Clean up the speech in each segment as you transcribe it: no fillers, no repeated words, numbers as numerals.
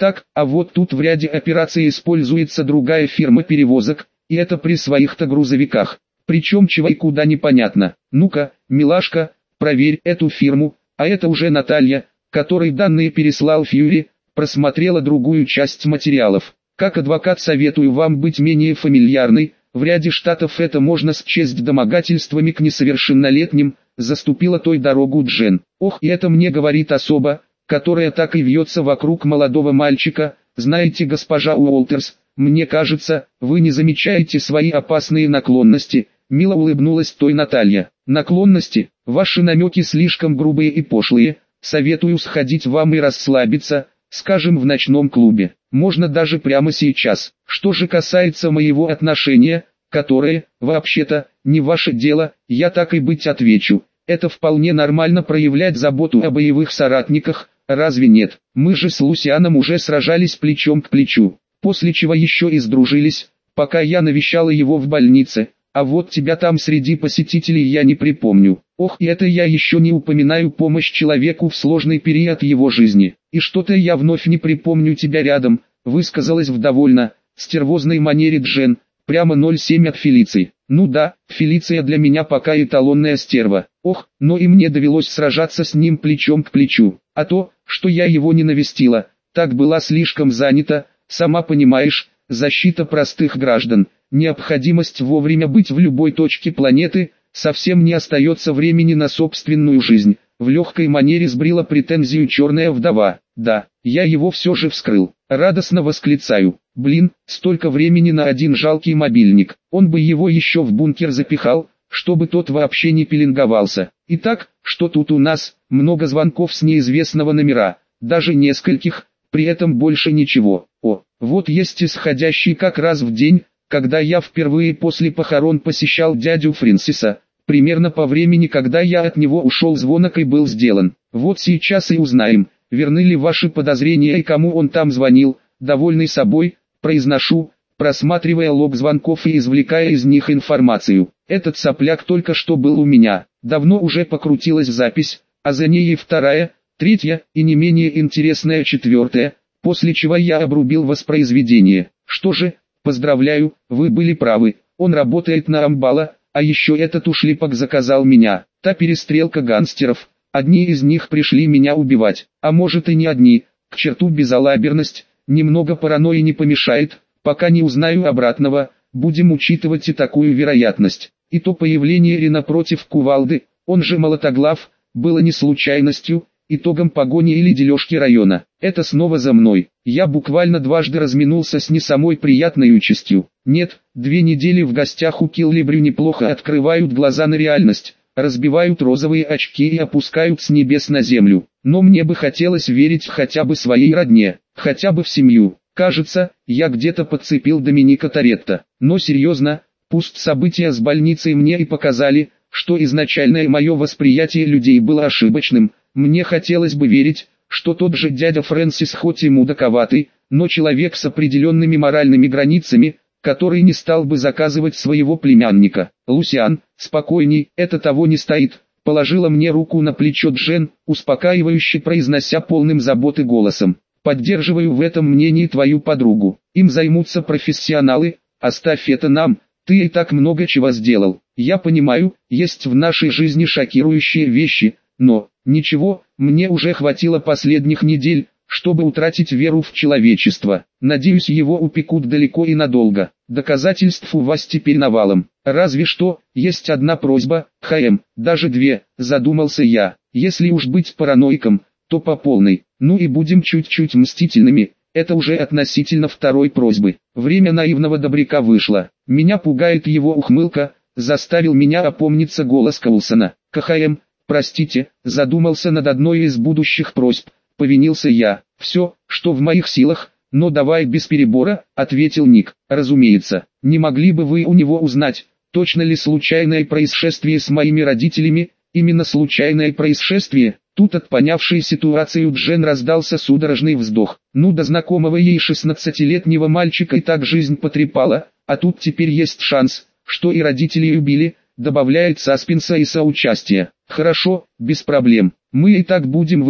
Так, а вот тут в ряде операций используется другая фирма перевозок, и это при своих-то грузовиках. Причем чего и куда непонятно. Ну-ка, милашка, проверь эту фирму, а это уже Наталья, которой данные переслал Фьюри, просмотрела другую часть материалов. Как адвокат советую вам быть менее фамильярной, в ряде штатов это можно счесть домогательствами к несовершеннолетним, заступила той дорогу Джен. Ох, и это мне говорит особа, которая так и вьется вокруг молодого мальчика. Знаете, госпожа Уолтерс, мне кажется, вы не замечаете свои опасные наклонности. Мило улыбнулась той Наталья. Наклонности, ваши намеки слишком грубые и пошлые, советую сходить вам и расслабиться, скажем, в ночном клубе. Можно даже прямо сейчас. Что же касается моего отношения, которое, вообще-то, не ваше дело, я так и быть отвечу. Это вполне нормально проявлять заботу о боевых соратниках, разве нет? Мы же с Лусианом уже сражались плечом к плечу, после чего еще и сдружились, пока я навещала его в больнице. А вот тебя там среди посетителей я не припомню. Ох, и это я еще не упоминаю помощь человеку в сложный период его жизни. И что-то я вновь не припомню тебя рядом, высказалась в довольно стервозной манере Джен, прямо 0,7 от Фелиции. Ну да, Фелиция для меня пока эталонная стерва. Ох, но и мне довелось сражаться с ним плечом к плечу. А то, что я его не навестила, так была слишком занята, сама понимаешь, защита простых граждан. Необходимость вовремя быть в любой точке планеты, совсем не остается времени на собственную жизнь. В легкой манере сбрила претензию черная вдова. Да, я его все же вскрыл. Радостно восклицаю. Блин, столько времени на один жалкий мобильник. Он бы его еще в бункер запихал, чтобы тот вообще не пеленговался. Итак, что тут у нас? Много звонков с неизвестного номера, даже нескольких, при этом больше ничего. О, вот есть исходящий как раз в день, когда я впервые после похорон посещал дядю Фрэнсиса, примерно по времени, когда я от него ушел, звонок и был сделан. Вот сейчас и узнаем, верны ли ваши подозрения и кому он там звонил. Довольный собой, произношу, просматривая лог звонков и извлекая из них информацию. Этот сопляк только что был у меня. Давно уже покрутилась запись, а за ней и вторая, третья и не менее интересная четвертая, после чего я обрубил воспроизведение. Что же? Поздравляю, вы были правы, он работает на Амбала, а еще этот ушлепок заказал меня. Та перестрелка гангстеров, одни из них пришли меня убивать, а может и не одни, к черту безалаберность, немного паранойи не помешает, пока не узнаю обратного, будем учитывать и такую вероятность. И то появление Рина против Кувалды, он же Молотоглав, было не случайностью, итогом погони или дележки района. Это снова за мной. Я буквально дважды разминулся с не самой приятной участью. Нет, 2 недели в гостях у Киллибрю неплохо открывают глаза на реальность, разбивают розовые очки и опускают с небес на землю. Но мне бы хотелось верить хотя бы своей родне, хотя бы в семью. Кажется, я где-то подцепил Доминика Торетто. Но серьезно, пусть события с больницей мне и показали, что изначальное мое восприятие людей было ошибочным. Мне хотелось бы верить, что тот же дядя Фрэнсис хоть и мудаковатый, но человек с определенными моральными границами, который не стал бы заказывать своего племянника. Лусиан, спокойней, это того не стоит, положила мне руку на плечо Джен, успокаивающе произнося полным заботы голосом. Поддерживаю в этом мнении твою подругу. Им займутся профессионалы, оставь это нам, ты и так много чего сделал. Я понимаю, есть в нашей жизни шокирующие вещи, но, ничего, мне уже хватило последних недель, чтобы утратить веру в человечество. Надеюсь, его упекут далеко и надолго. Доказательств у вас теперь навалом. Разве что, есть одна просьба, ХМ, даже 2, задумался я. Если уж быть параноиком, то по полной. Ну и будем чуть-чуть мстительными, это уже относительно второй просьбы. Время наивного добряка вышло. Меня пугает его ухмылка, заставил меня опомниться голос Коулсона. КХМ, простите, задумался над одной из будущих просьб, повинился я. Все, что в моих силах, но давай без перебора, ответил Ник. Разумеется, не могли бы вы у него узнать, точно ли случайное происшествие с моими родителями, именно случайное происшествие? Тут от понявшей ситуацию Джен раздался судорожный вздох. Ну до знакомого ей 16-летнего мальчика и так жизнь потрепала, а тут теперь есть шанс, что и родители убили, добавляет саспенса и соучастия. Хорошо, без проблем, мы и так будем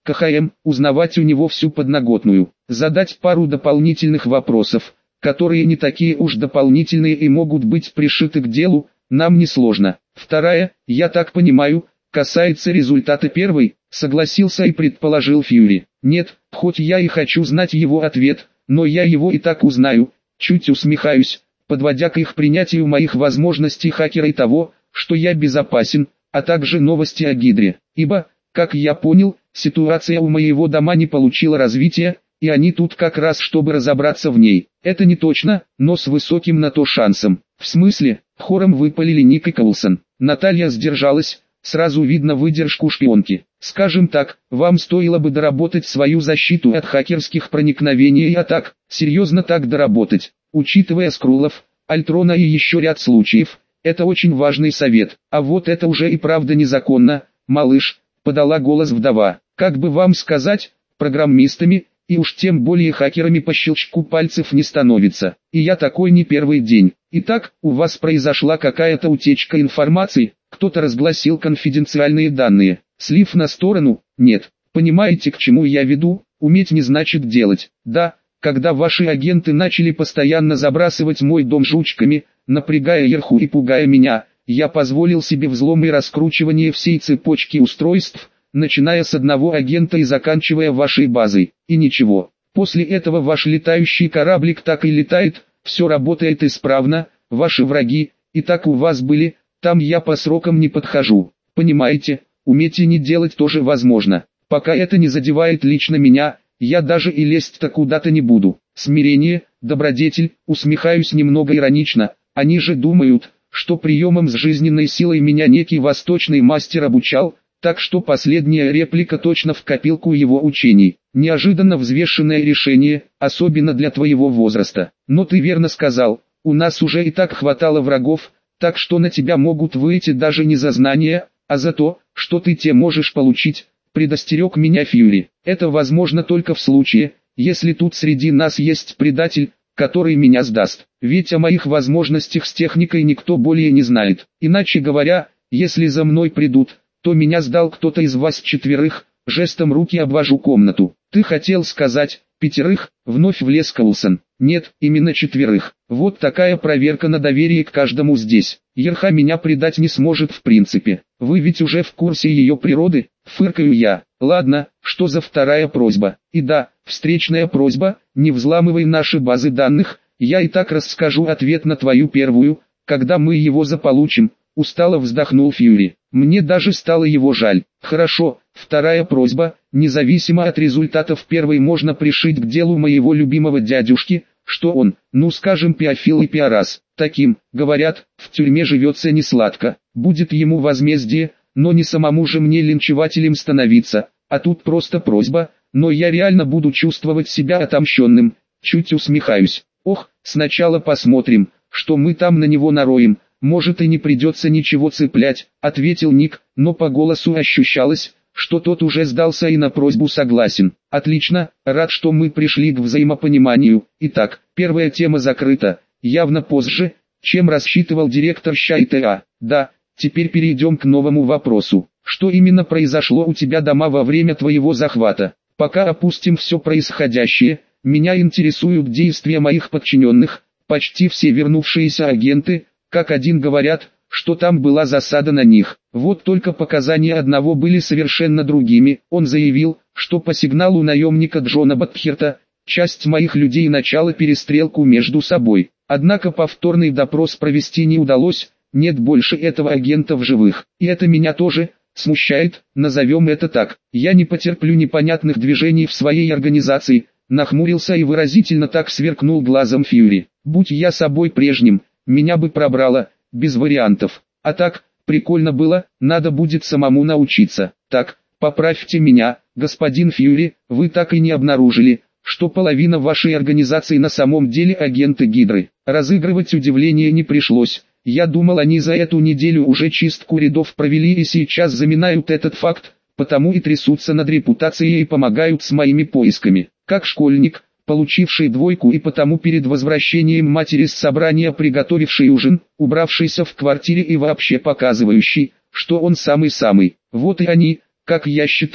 КХМ, узнавать у него всю подноготную, задать пару дополнительных вопросов, которые не такие уж дополнительные и могут быть пришиты к делу, нам несложно. Вторая, я так понимаю, касается результата первой, согласился и предположил Фьюри. Нет, хоть я и хочу знать его ответ, но я его и так узнаю, чуть усмехаюсь, подводя к их принятию моих возможностей хакера и того, что я безопасен, а также новости о Гидре. Ибо, как я понял, ситуация у моего дома не получила развития, и они тут как раз чтобы разобраться в ней. Это не точно, но с высоким на то шансом. В смысле, хором выпалили Ник и Коулсон. Наталья сдержалась, сразу видно выдержку шпионки. Скажем так, вам стоило бы доработать свою защиту от хакерских проникновений и атак, серьезно так доработать. Учитывая Скрулов, Альтрона и еще ряд случаев, это очень важный совет. А вот это уже и правда незаконно, малыш, подала голос вдова. Как бы вам сказать, программистами, и уж тем более хакерами по щелчку пальцев не становится. И я такой не первый день. Итак, у вас произошла какая-то утечка информации, кто-то разгласил конфиденциальные данные. Слив на сторону? Нет. Понимаете, к чему я веду? Уметь не значит делать. Да, когда ваши агенты начали постоянно забрасывать мой дом жучками, напрягая Ерху и пугая меня, я позволил себе взлом и раскручивание всей цепочки устройств, начиная с одного агента и заканчивая вашей базой. И ничего. После этого ваш летающий кораблик так и летает, все работает исправно, ваши враги, и так у вас были, там я по срокам не подхожу. Понимаете, уметь и не делать тоже возможно. Пока это не задевает лично меня, я даже и лезть-то куда-то не буду. Смирение, добродетель, усмехаюсь немного иронично, они же думают, что приемом с жизненной силой меня некий восточный мастер обучал, так что последняя реплика точно в копилку его учений. Неожиданно взвешенное решение, особенно для твоего возраста. Но ты верно сказал, у нас уже и так хватало врагов, так что на тебя могут выйти даже не за знания, а за то, что ты те можешь получить, предостерег меня Фьюри. Это возможно только в случае, если тут среди нас есть предатель, который меня сдаст. Ведь о моих возможностях с техникой никто более не знает. Иначе говоря, если за мной придут, то меня сдал кто-то из вас четверых, жестом руки обвожу комнату. Ты хотел сказать, пятерых, вновь влез Коулсон. Нет, именно четверых. Вот такая проверка на доверие к каждому здесь. Ерха меня предать не сможет в принципе. Вы ведь уже в курсе ее природы, фыркаю я. Ладно, что за вторая просьба? И да, встречная просьба, не взламывай наши базы данных, я и так расскажу ответ на твою первую, когда мы его заполучим. Устало вздохнул Фьюри. Мне даже стало его жаль. Хорошо, вторая просьба, независимо от результатов первой можно пришить к делу моего любимого дядюшки, что он, ну скажем пиофил и пиарас. Таким, говорят, в тюрьме живется не сладко. Будет ему возмездие, но не самому же мне линчевателем становиться. А тут просто просьба, но я реально буду чувствовать себя отомщенным. Чуть усмехаюсь. Ох, сначала посмотрим, что мы там на него нароем. Может и не придется ничего цеплять, ответил Ник, но по голосу ощущалось, что тот уже сдался и на просьбу согласен. Отлично, рад, что мы пришли к взаимопониманию. Итак, первая тема закрыта, явно позже, чем рассчитывал директор ЩАИТА. Да, теперь перейдем к новому вопросу. Что именно произошло у тебя дома во время твоего захвата? Пока опустим все происходящее, меня интересуют действия моих подчиненных, почти все вернувшиеся агенты, как один говорят, что там была засада на них. Вот только показания одного были совершенно другими. Он заявил, что по сигналу наемника Джона Батхерта, часть моих людей начала перестрелку между собой. Однако повторный допрос провести не удалось, нет больше этого агента в живых. И это меня тоже смущает, назовем это так. Я не потерплю непонятных движений в своей организации, нахмурился и выразительно так сверкнул глазом Фьюри. Будь я собой прежним, меня бы пробрало, без вариантов. А так, прикольно было, надо будет самому научиться. Так, поправьте меня, господин Фьюри, вы так и не обнаружили, что половина вашей организации на самом деле агенты Гидры. Разыгрывать удивление не пришлось. Я думал, они за эту неделю уже чистку рядов провели и сейчас заминают этот факт, потому и трясутся над репутацией и помогают с моими поисками. Как школьник, получивший двойку и потому перед возвращением матери с собрания приготовивший ужин, убравшийся в квартире и вообще показывающий, что он самый-самый. Вот и они, как я считал,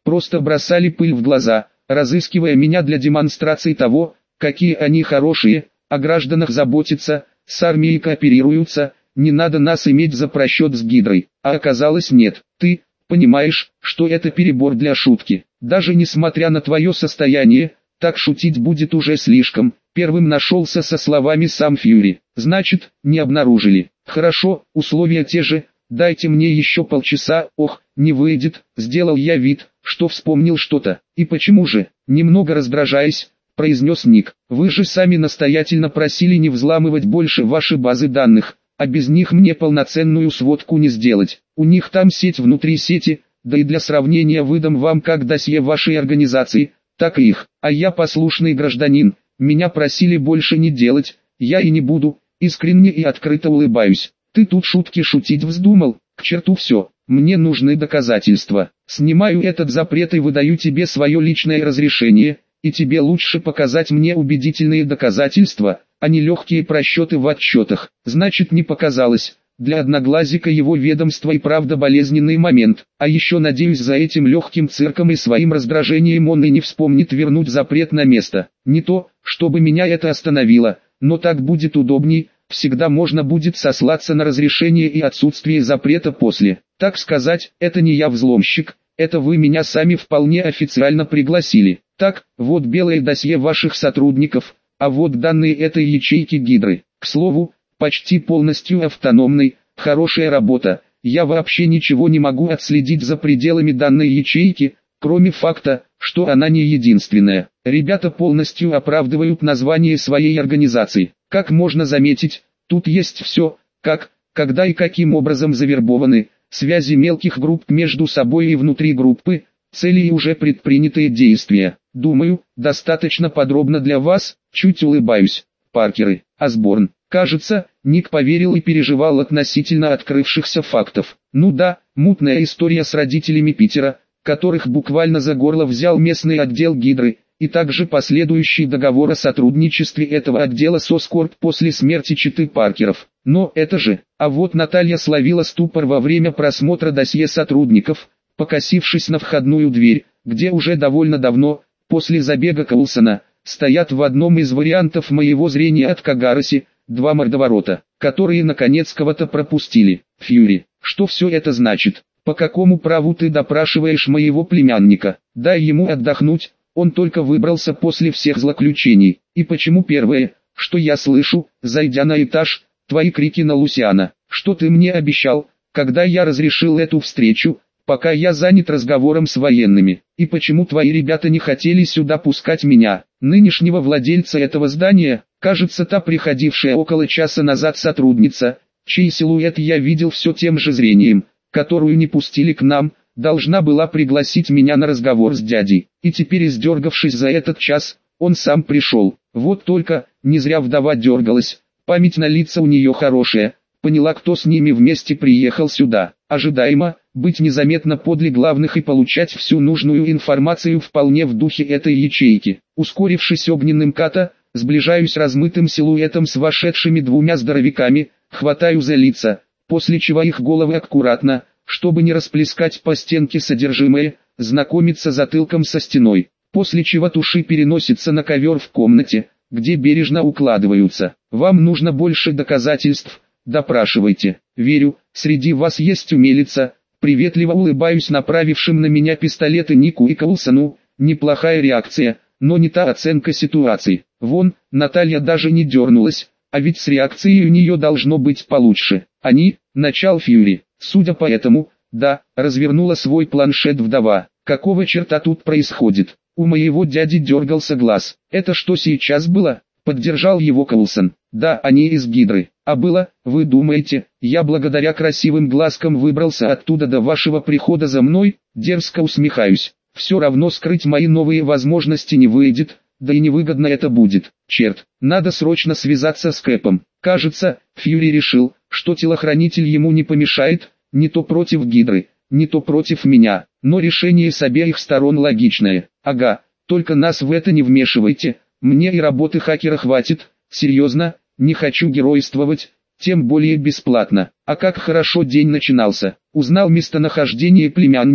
просто бросали пыль в глаза, разыскивая меня для демонстрации того, какие они хорошие, о гражданах заботятся, с армией кооперируются, не надо нас иметь за просчет с Гидрой. А оказалось нет. Ты понимаешь, что это перебор для шутки. Даже несмотря на твое состояние, так шутить будет уже слишком. Первым нашелся со словами сам Фьюри. Значит, не обнаружили. Хорошо, условия те же. Дайте мне еще полчаса. Ох, не выйдет. Сделал я вид, что вспомнил что-то. И почему же? Немного раздражаясь, произнес Ник. Вы же сами настоятельно просили не взламывать больше ваши базы данных, а без них мне полноценную сводку не сделать. У них там сеть внутри сети, да и для сравнения выдам вам как досье вашей организации, так и их. А я послушный гражданин, меня просили больше не делать, я и не буду, искренне и открыто улыбаюсь. Ты тут шутки шутить вздумал, к черту все, мне нужны доказательства. Снимаю этот запрет и выдаю тебе свое личное разрешение, и тебе лучше показать мне убедительные доказательства, а не легкие просчеты в отчетах. Значит, не показалось. Для Одноглазика его ведомства и правда болезненный момент. А еще надеюсь, за этим легким цирком и своим раздражением он и не вспомнит вернуть запрет на место. Не то, чтобы меня это остановило, но так будет удобней. Всегда можно будет сослаться на разрешение и отсутствие запрета после. Так сказать, это не я взломщик, это вы меня сами вполне официально пригласили. Так, вот белое досье ваших сотрудников, а вот данные этой ячейки Гидры. К слову, почти полностью автономной, хорошая работа. Я вообще ничего не могу отследить за пределами данной ячейки, кроме факта, что она не единственная. Ребята полностью оправдывают название своей организации. Как можно заметить, тут есть все, как, когда и каким образом завербованы, связи мелких групп между собой и внутри группы, цели и уже предпринятые действия. Думаю, достаточно подробно для вас, чуть улыбаюсь. Паркеры, Осборн. Кажется, Ник поверил и переживал относительно открывшихся фактов. Ну да, мутная история с родителями Питера, которых буквально за горло взял местный отдел Гидры, и также последующий договор о сотрудничестве этого отдела с Оскорб после смерти четы Паркеров. Но это же, а вот Наталья словила ступор во время просмотра досье сотрудников, покосившись на входную дверь, где уже довольно давно, после забега Коулсона, стоят в одном из вариантов моего зрения от Кагароси, два мордоворота, которые наконец кого-то пропустили. Фьюри, что все это значит? По какому праву ты допрашиваешь моего племянника? Дай ему отдохнуть, он только выбрался после всех злоключений. И почему первое, что я слышу, зайдя на этаж, твои крики на Лусиана? Что ты мне обещал, когда я разрешил эту встречу, пока я занят разговором с военными? И почему твои ребята не хотели сюда пускать меня, нынешнего владельца этого здания? Кажется, та приходившая около часа назад сотрудница, чей силуэт я видел все тем же зрением, которую не пустили к нам, должна была пригласить меня на разговор с дядей. И теперь, издергавшись за этот час, он сам пришел. Вот только, не зря вдова дергалась, память на лица у нее хорошая, поняла, кто с ними вместе приехал сюда. Ожидаемо, быть незаметно подле главных и получать всю нужную информацию вполне в духе этой ячейки. Ускорившись огненным ката, сближаюсь размытым силуэтом с вошедшими двумя здоровяками, хватаю за лица, после чего их головы аккуратно, чтобы не расплескать по стенке содержимое, знакомиться затылком со стеной, после чего туши переносится на ковер в комнате, где бережно укладываются. Вам нужно больше доказательств, допрашивайте. Верю, среди вас есть умелица. Приветливо улыбаюсь направившим на меня пистолеты Нику и Коулсону. Неплохая реакция, но не та оценка ситуации. Вон, Наталья даже не дернулась, а ведь с реакцией у нее должно быть получше. Они, начал Фьюри. Судя по этому, да, развернула свой планшет вдова. Какого черта тут происходит? У моего дяди дергался глаз. Это что сейчас было? Поддержал его Коулсон. Да, они из Гидры. А было, вы думаете, я благодаря красивым глазкам выбрался оттуда до вашего прихода за мной? Дерзко усмехаюсь. Все равно скрыть мои новые возможности не выйдет, да и невыгодно это будет. Черт, надо срочно связаться с Кэпом. Кажется, Фьюри решил, что телохранитель ему не помешает, не то против Гидры, не то против меня, но решение с обеих сторон логичное. Ага, только нас в это не вмешивайте, мне и работы хакера хватит, серьезно, не хочу геройствовать, тем более бесплатно. А как хорошо день начинался. Узнал местонахождение племянника,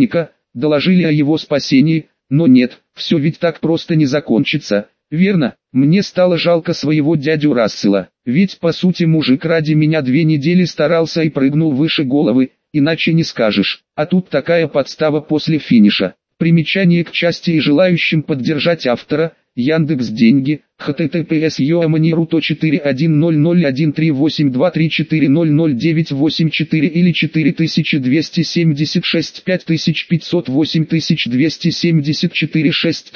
доложили о его спасении, но нет, все ведь так просто не закончится, верно? Мне стало жалко своего дядю Рассела, ведь по сути мужик ради меня 2 недели старался и прыгнул выше головы, иначе не скажешь, а тут такая подстава после финиша. Примечание к части и желающим поддержать автора, Яндекс.Деньги, https://yoamaniru.410013823400984 или 4276 5508 274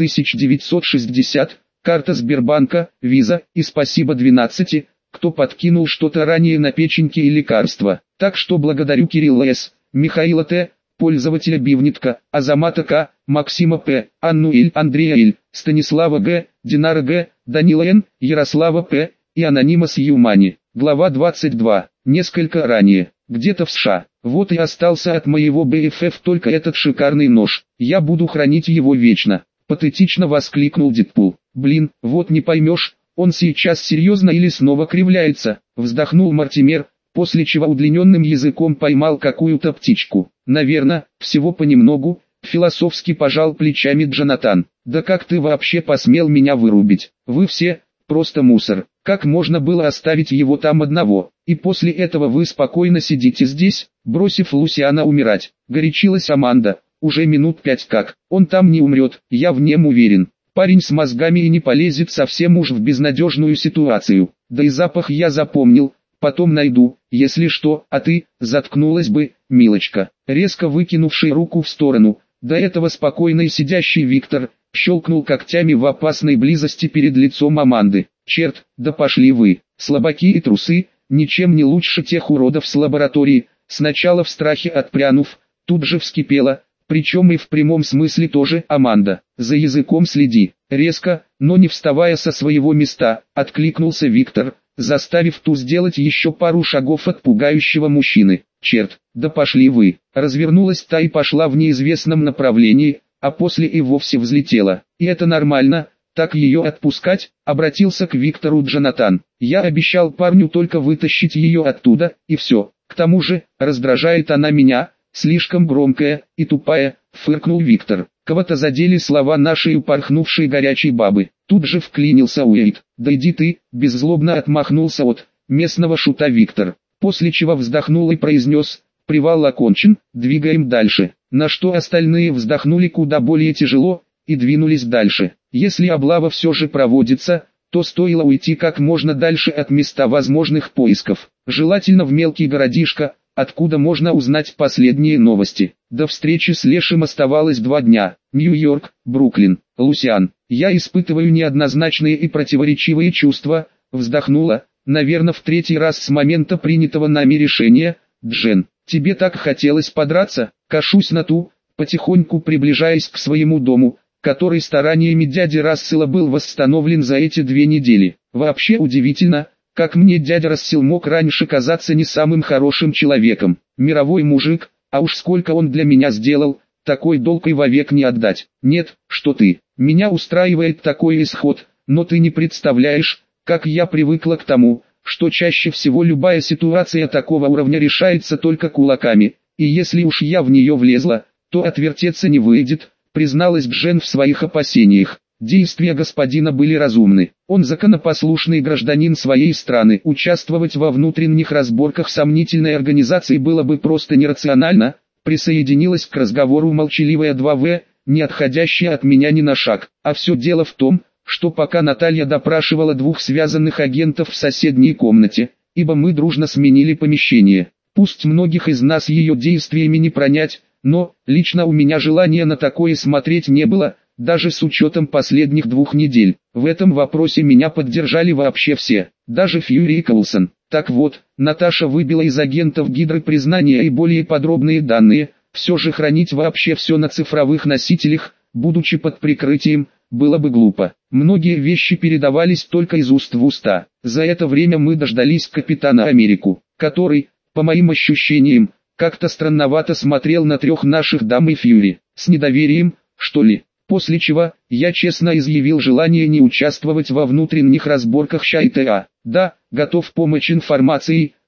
6960, карта Сбербанка, Виза, и спасибо 12, кто подкинул что-то ранее на печеньки и лекарства. Так что благодарю Кирилла С., Михаила Т., пользователя Бивнитка, Азамата К., Максима П., Анну Л., Андрея Л., Станислава Г., Динара Г., Данила Н., Ярослава П. и Анонимас Юмани. Глава 22. Несколько ранее. Где-то в США. Вот и остался от моего БФФ только этот шикарный нож. Я буду хранить его вечно. Патетично воскликнул Дэдпул. Блин, вот не поймешь, он сейчас серьезно или снова кривляется. Вздохнул Мортимер, после чего удлиненным языком поймал какую-то птичку. Наверное, всего понемногу, философски пожал плечами Джонатан. Да как ты вообще посмел меня вырубить? Вы все, просто мусор. Как можно было оставить его там одного? И после этого вы спокойно сидите здесь, бросив Лусиана умирать. Горячилась Аманда. Уже минут 5 как. Он там не умрет, я в нем уверен. Парень с мозгами и не полезет совсем уж в безнадежную ситуацию. Да и запах я запомнил. Потом найду, если что, а ты, заткнулась бы, милочка. Резко выкинувший руку в сторону, до этого спокойно сидящий Виктор, щелкнул когтями в опасной близости перед лицом Аманды. Черт, да пошли вы, слабаки и трусы, ничем не лучше тех уродов с лаборатории. Сначала в страхе отпрянув, тут же вскипела, причем и в прямом смысле тоже. Аманда, за языком следи. Резко, но не вставая со своего места, откликнулся Виктор, заставив ту сделать еще пару шагов от пугающего мужчины. Черт, да пошли вы. Развернулась та и пошла в неизвестном направлении, а после и вовсе взлетела. И это нормально, так ее отпускать? Обратился к Виктору Джонатан. Я обещал парню только вытащить ее оттуда, и все. К тому же, раздражает она меня, слишком громкая и тупая, фыркнул Виктор. Кого-то задели слова нашей упорхнувшей горячей бабы. Тут же вклинился Уэйд. Да иди ты, беззлобно отмахнулся от местного шута Виктор. После чего вздохнул и произнес: привал окончен, двигаем дальше. На что остальные вздохнули куда более тяжело и двинулись дальше. Если облава все же проводится, то стоило уйти как можно дальше от места возможных поисков. Желательно в мелкий городишко, откуда можно узнать последние новости. До встречи с Лешим оставалось 2 дня. Нью-Йорк, Бруклин, Лусиан. Я испытываю неоднозначные и противоречивые чувства, вздохнула, наверное в 3-й раз с момента принятого нами решения. Джен, тебе так хотелось подраться? Кашусь на ту, потихоньку приближаясь к своему дому, который стараниями дяди Рассела был восстановлен за эти 2 недели. Вообще удивительно, как мне дядя Рассел мог раньше казаться не самым хорошим человеком. Мировой мужик, а уж сколько он для меня сделал, такой долг и вовек не отдать. Нет, что ты, меня устраивает такой исход, но ты не представляешь, как я привыкла к тому, что чаще всего любая ситуация такого уровня решается только кулаками, и если уж я в нее влезла, то отвертеться не выйдет, призналась Джен в своих опасениях. Действия господина были разумны. Он законопослушный гражданин своей страны. Участвовать во внутренних разборках сомнительной организации было бы просто нерационально. Присоединилась к разговору молчаливая 2В, не отходящая от меня ни на шаг. А все дело в том, что пока Наталья допрашивала 2 связанных агентов в соседней комнате, ибо мы дружно сменили помещение. Пусть многих из нас ее действиями не пронять, но лично у меня желания на такое смотреть не было, даже с учетом последних 2 недель. В этом вопросе меня поддержали вообще все, даже Фьюри и Коулсон. Так вот, Наташа выбила из агентов Гидры признания и более подробные данные. Все же хранить вообще все на цифровых носителях, будучи под прикрытием, было бы глупо. Многие вещи передавались только из уст в уста. За это время мы дождались Капитана Америку, который, по моим ощущениям, как-то странновато смотрел на 3 наших дам и Фьюри. С недоверием, что ли? После чего, я честно изъявил желание не участвовать во внутренних разборках ЩА и ТА. Да, готов помочь информацией,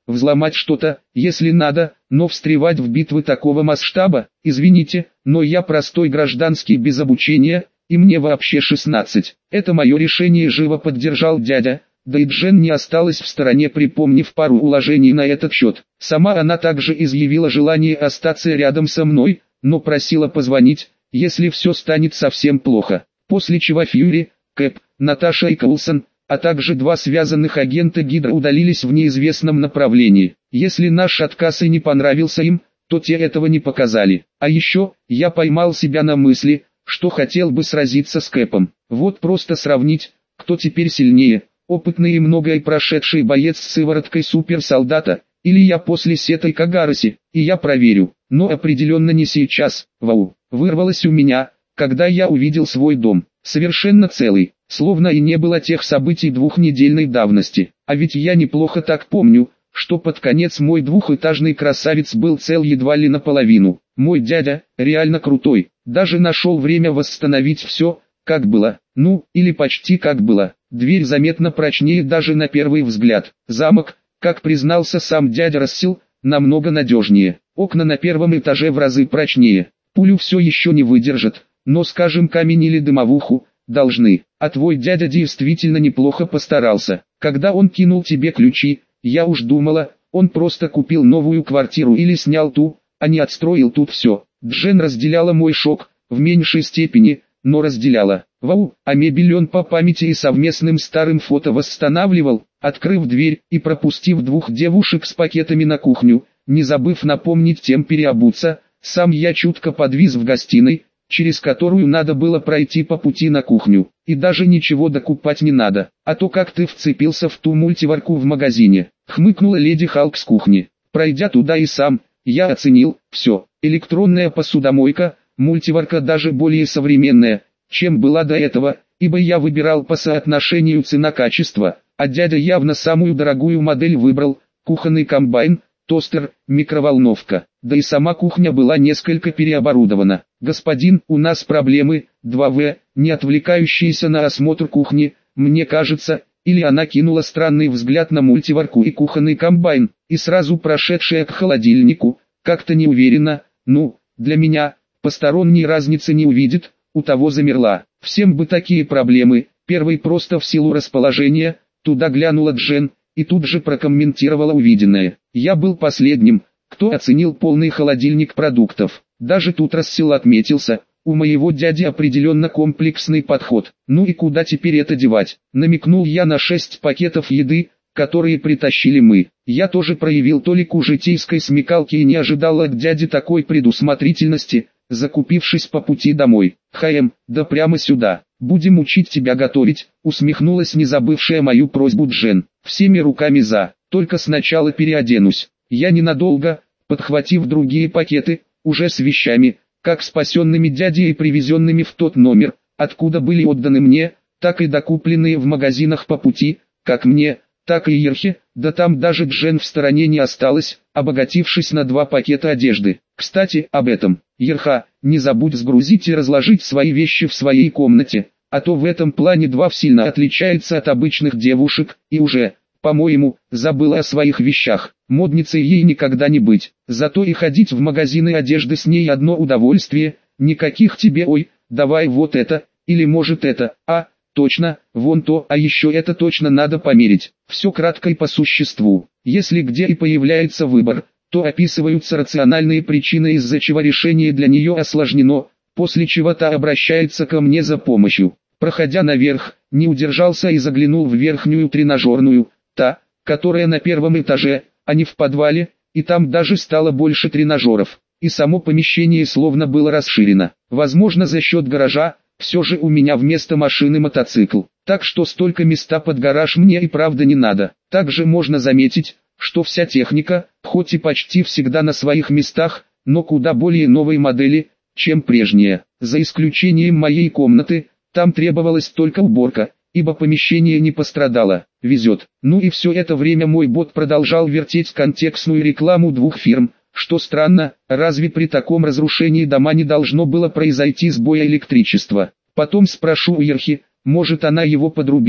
взломать что-то, если надо, но встревать в битвы такого масштаба, извините, но я простой гражданский без обучения, и мне вообще 16. Это мое решение, живо поддержал дядя. Да и Джен не осталась в стороне, припомнив пару уложений на этот счет. Сама она также изъявила желание остаться рядом со мной, но просила позвонить, если все станет совсем плохо. После чего Фьюри, Кэп, Наташа и Коулсон, а также два связанных агента Гидра удалились в неизвестном направлении. Если наш отказ и не понравился им, то те этого не показали. А еще, я поймал себя на мысли, что хотел бы сразиться с Кэпом. Вот просто сравнить, кто теперь сильнее. Опытный и многое прошедший боец с сывороткой суперсолдата, или я после Сетой Кагараси, и я проверю, но определенно не сейчас. Вау, вырвалось у меня, когда я увидел свой дом, совершенно целый, словно и не было тех событий двухнедельной давности. А ведь я неплохо так помню, что под конец мой двухэтажный красавец был цел едва ли наполовину. Мой дядя, реально крутой, даже нашел время восстановить все, как было, ну, или почти как было. Дверь заметно прочнее даже на первый взгляд. Замок, как признался сам дядя Рассел, намного надежнее. Окна на первом этаже в разы прочнее. Пулю все еще не выдержат, но, скажем, камень или дымовуху, должны. А твой дядя действительно неплохо постарался. Когда он кинул тебе ключи, я уж думала, он просто купил новую квартиру или снял ту, а не отстроил тут все. Джен разделяла мой шок, в меньшей степени, но разделяла. Вау, а мебель он по памяти и совместным старым фото восстанавливал, открыв дверь и пропустив двух девушек с пакетами на кухню, не забыв напомнить тем переобуться. Сам я чутко подвис в гостиной, через которую надо было пройти по пути на кухню, и даже ничего докупать не надо, а то как ты вцепился в ту мультиварку в магазине, хмыкнула леди Халк с кухни. Пройдя туда и сам, я оценил, все, электронная посудомойка, мультиварка даже более современная, чем была до этого, ибо я выбирал по соотношению цена-качество, а дядя явно самую дорогую модель выбрал, кухонный комбайн, тостер, микроволновка, да и сама кухня была несколько переоборудована. Господин, у нас проблемы, 2В, не отвлекающиеся на осмотр кухни, мне кажется, или она кинула странный взгляд на мультиварку и кухонный комбайн, и сразу прошедшая к холодильнику, как-то неуверенно, ну, для меня, посторонней разницы не увидит, у того замерла. Всем бы такие проблемы, первый просто в силу расположения, туда глянула Джен, и тут же прокомментировала увиденное. Я был последним, кто оценил полный холодильник продуктов. Даже тут Рассел отметился, у моего дяди определенно комплексный подход. Ну и куда теперь это девать? Намекнул я на 6 пакетов еды, которые притащили мы. Я тоже проявил толику житейской смекалки и не ожидал от дяди такой предусмотрительности, закупившись по пути домой. Да прямо сюда. Будем учить тебя готовить, усмехнулась не забывшая мою просьбу Джен. Всеми руками за, только сначала переоденусь. Я ненадолго, подхватив другие пакеты, уже с вещами, как спасенными дядей и привезенными в тот номер, откуда были отданы мне, так и докупленные в магазинах по пути, как мне, так и Ерхе, да там даже Джен в стороне не осталось, обогатившись на 2 пакета одежды. Кстати, об этом, Ерха, не забудь сгрузить и разложить свои вещи в своей комнате, а то в этом плане 2 сильно отличается от обычных девушек, и уже, по-моему, забыла о своих вещах. Модницей ей никогда не быть, зато и ходить в магазины одежды с ней одно удовольствие, никаких тебе ой, давай вот это, или может это, точно, вон то, а еще это точно надо померить. Все кратко и по существу. Если где и появляется выбор, то описываются рациональные причины, из-за чего решение для нее осложнено, после чего та обращается ко мне за помощью. Проходя наверх, не удержался и заглянул в верхнюю тренажерную, та, которая на первом этаже, а не в подвале, и там даже стало больше тренажеров, и само помещение словно было расширено. Возможно, за счет гаража, все же у меня вместо машины мотоцикл, так что столько места под гараж мне и правда не надо. Также можно заметить, что вся техника, хоть и почти всегда на своих местах, но куда более новой модели, чем прежняя. За исключением моей комнаты, там требовалась только уборка, ибо помещение не пострадало. Везет. Ну и все это время мой бот продолжал вертеть контекстную рекламу 2 фирм. Что странно, разве при таком разрушении дома не должно было произойти сбоя электричества? Потом спрошу у Ерхи, может она его подрубила,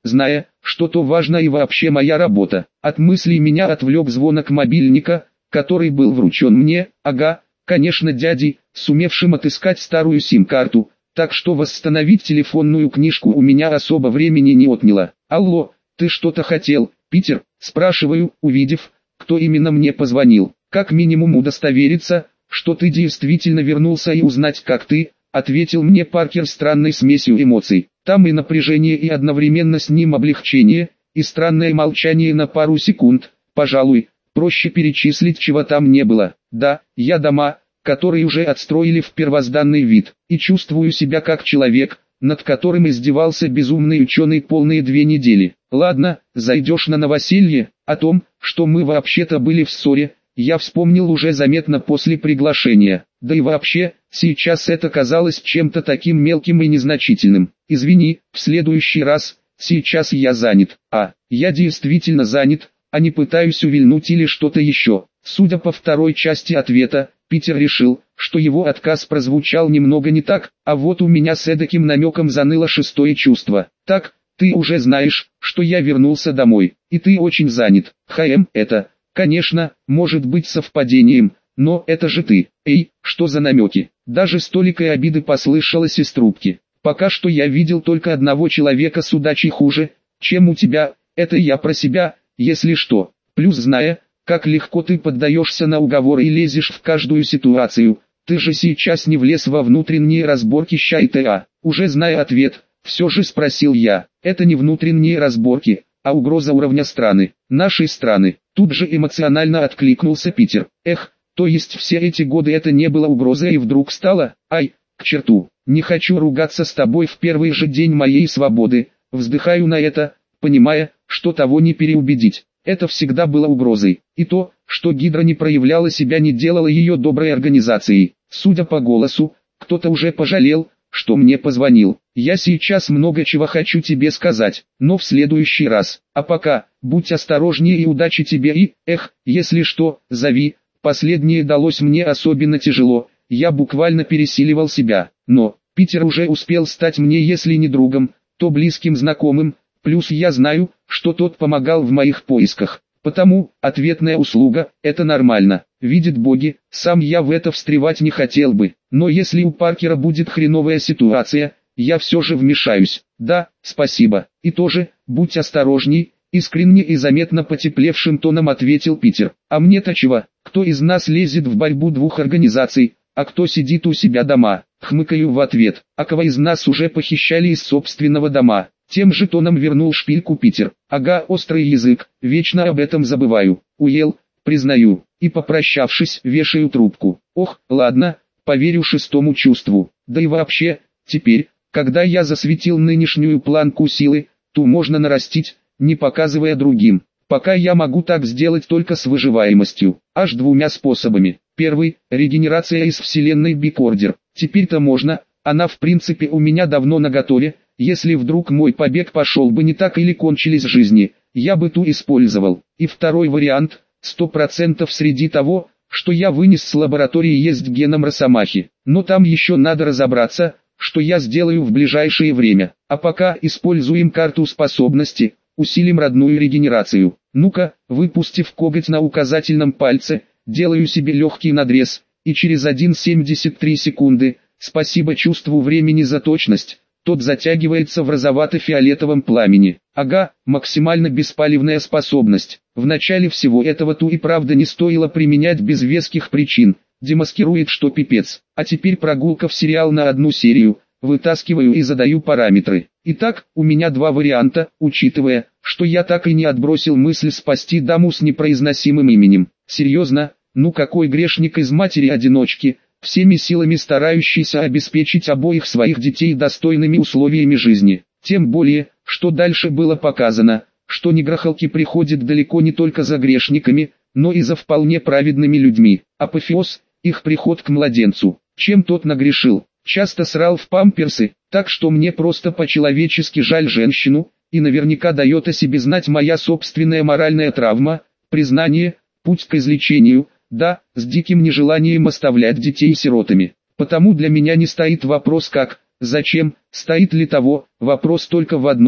зная, что то важно и вообще моя работа. От мыслей меня отвлек звонок мобильника, который был вручен мне, конечно дядей, сумевшим отыскать старую сим-карту, так что восстановить телефонную книжку у меня особо времени не отняло. «Алло, ты что-то хотел, Питер?» – спрашиваю, увидев, кто именно мне позвонил. «Как минимум удостовериться, что ты действительно вернулся и узнать, как ты», – ответил мне Паркер странной смесью эмоций. Там и напряжение, и одновременно с ним облегчение, и странное молчание на пару секунд. Пожалуй, проще перечислить, чего там не было. Да, я дома, которые уже отстроили в первозданный вид, и чувствую себя как человек, над которым издевался безумный ученый полные 2 недели. Ладно, зайдешь на новоселье. О том, что мы вообще-то были в ссоре, я вспомнил уже заметно после приглашения. Да и вообще, сейчас это казалось чем-то таким мелким и незначительным. Извини, в следующий раз, сейчас я занят. Я действительно занят, а не пытаюсь увильнуть или что-то еще. Судя по второй части ответа, Питер решил, что его отказ прозвучал немного не так, а вот у меня с эдаким намеком заныло 6-е чувство. Так, ты уже знаешь, что я вернулся домой, и ты очень занят. Это, конечно, может быть совпадением, но это же ты. Эй, что за намеки? Даже столикой обиды послышалось из трубки. Пока что я видел только одного человека с удачей хуже, чем у тебя, это я про себя, если что. Плюс зная, как легко ты поддаешься на уговоры и лезешь в каждую ситуацию, ты же сейчас не влез во внутренние разборки ща. Уже зная ответ, все же спросил я. Это не внутренние разборки, а угроза уровня страны, нашей страны. Тут же эмоционально откликнулся Питер. То есть все эти годы это не было угрозой и вдруг стало? К черту, не хочу ругаться с тобой в первый же день моей свободы, вздыхаю на это, понимая, что того не переубедить. Это всегда было угрозой, и то, что Гидра не проявляла себя, не делало ее доброй организацией. Судя по голосу, кто-то уже пожалел, что мне позвонил. Я сейчас много чего хочу тебе сказать, но в следующий раз. А пока, будь осторожнее и удачи тебе и, если что, зови. Последнее далось мне особенно тяжело, я буквально пересиливал себя. Но, Питер уже успел стать мне если не другом, то близким знакомым. Плюс я знаю, что тот помогал в моих поисках. Потому, ответная услуга, это нормально. Видят боги, сам я в это встревать не хотел бы. Но если у Паркера будет хреновая ситуация, я все же вмешаюсь. Да, спасибо. И тоже, будь осторожней, искренне и заметно потеплевшим тоном ответил Питер. А мне-то чего? Кто из нас лезет в борьбу двух организаций, а кто сидит у себя дома? Хмыкаю в ответ. А кого из нас уже похищали из собственного дома? Тем же тоном вернул шпильку Питер. Острый язык, вечно об этом забываю. Уел, признаю, и попрощавшись, вешаю трубку. Ладно, поверю 6-му чувству. Да и вообще, теперь, когда я засветил нынешнюю планку силы, ту можно нарастить, не показывая другим. Пока я могу так сделать только с выживаемостью, аж 2 способами. Первый – регенерация из вселенной Big Order. Теперь-то можно, она в принципе у меня давно наготове. Если вдруг мой побег пошел бы не так или кончились жизни, я бы ту использовал. И второй вариант, 100% среди того, что я вынес с лаборатории есть геном Росомахи. Но там еще надо разобраться, что я сделаю в ближайшее время. А пока используем карту способности, усилим родную регенерацию. Ну-ка, выпустив коготь на указательном пальце, делаю себе легкий надрез, и через 1,73 секунды, спасибо чувству времени за точность, тот затягивается в розовато-фиолетовом пламени. Максимально беспалевная способность. В начале всего этого ту и правда не стоило применять без веских причин, демаскирует что пипец. А теперь прогулка в сериал на 1 серию, вытаскиваю и задаю параметры. Итак, у меня 2 варианта, учитывая, что я так и не отбросил мысль спасти даму с непроизносимым именем. Серьезно, какой грешник из матери-одиночки, всеми силами старающийся обеспечить обоих своих детей достойными условиями жизни. Тем более, что дальше было показано, что негрохалки приходят далеко не только за грешниками, но и за вполне праведными людьми. Апофеоз – их приход к младенцу. Чем тот нагрешил? Часто срал в памперсы, так что мне просто по-человечески жаль женщину, и наверняка дает о себе знать моя собственная моральная травма, признание, путь к излечению. Да, с диким нежеланием оставлять детей сиротами. Потому для меня не стоит вопрос как, зачем, стоит ли того, вопрос только в одном,